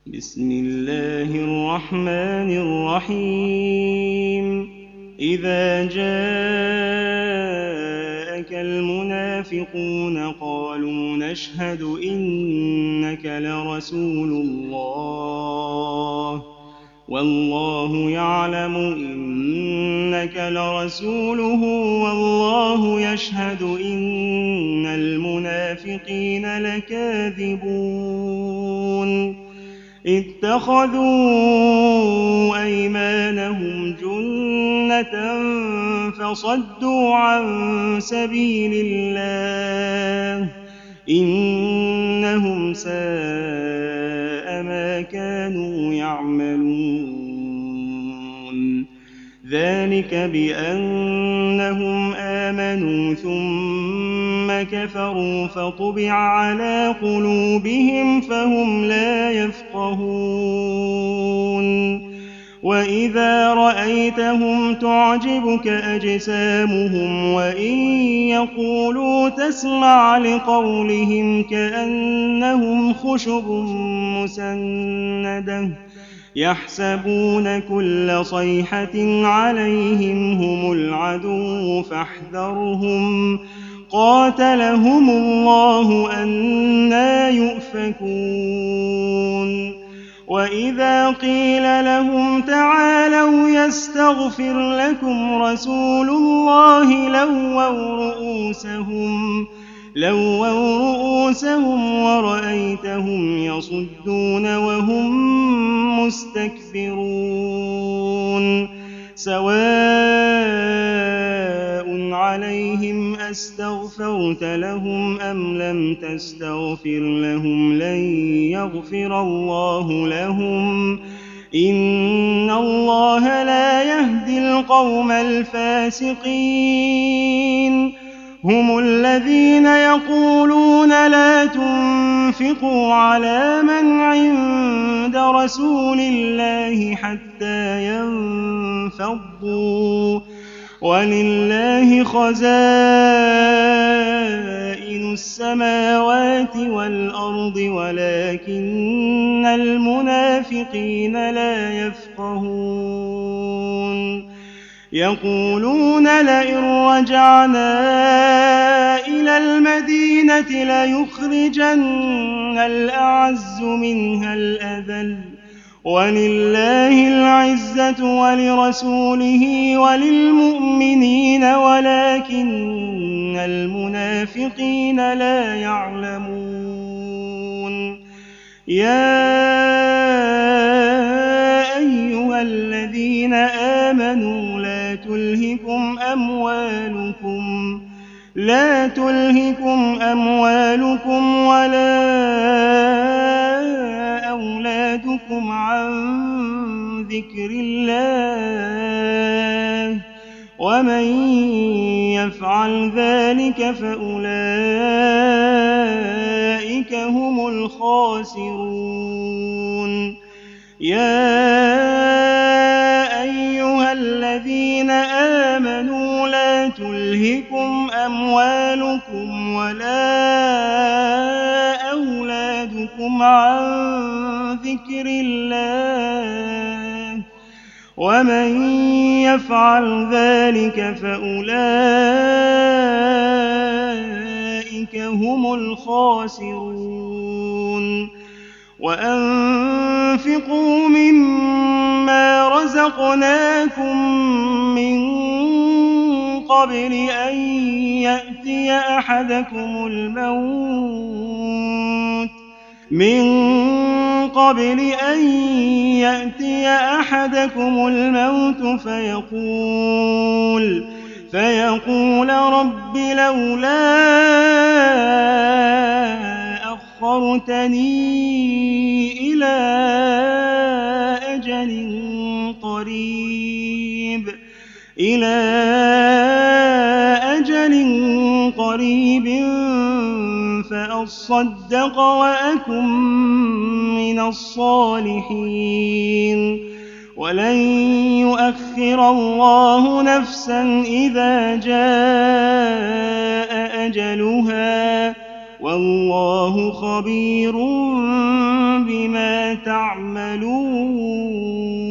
بسم الله الرحمن الرحيم إذا جاءك المنافقون قالوا نشهد إنك لرسول الله والله يعلم إنك لرسوله والله يشهد إن المنافقين لكاذبون اتخذوا أيمانهم جنة فصدوا عن سبيل الله إنهم ساء ما كانوا يعملون ذلك بأنهم آمنوا ثم كفروا فطبع على قلوبهم فهم لا يفقهون وإذا رأيتهم تعجبك أجسامهم وإن يقولوا تسمع لقولهم كأنهم خشب مسندة يحسبون كل صيحة عليهم هم العدو فاحذرهم قاتلهم الله أنى يؤفكون وإذا قيل لهم تعالوا يستغفر لكم رسول الله لووا رؤوسهم ورأيتهم يصدون وهم مستكبرون سواء عليهم أستغفرت لهم أم لم تستغفر لهم لن يغفر الله لهم إن الله لا يهدي القوم الفاسقين هم الذين يقولون لا تنفقوا على من عند رسول الله حتى ينفضوا ولله خزائن السماوات والأرض ولكن المنافقين لا يفقهون يقولون لئن رجعنا إلى المدينة ليخرجن الأعز منها الأذل ولله العزة ولرسوله وللمؤمنين ولكن المنافقين لا يعلمون يا أيها الذين آمنوا لا تلهكم أموالكم ولا أولادكم عن ذكر الله ومن يفعل ذلك فأولئك هم الخاسرون يا أيها الذين آمنوا لا تلهكم أموالكم ولا أولادكم عن ذكر الله ومن يفعل ذلك فأولئك هم الخاسرون وأنفقوا مما رزقناكم من قبل أن يأتي أحدكم الموت فيقول رب لولا أخرتني إلى أجل قريب فأصدق وأكن من الصالحين ولن يؤخر الله نفسا إذا جاء أجلها والله خبير بما تعملون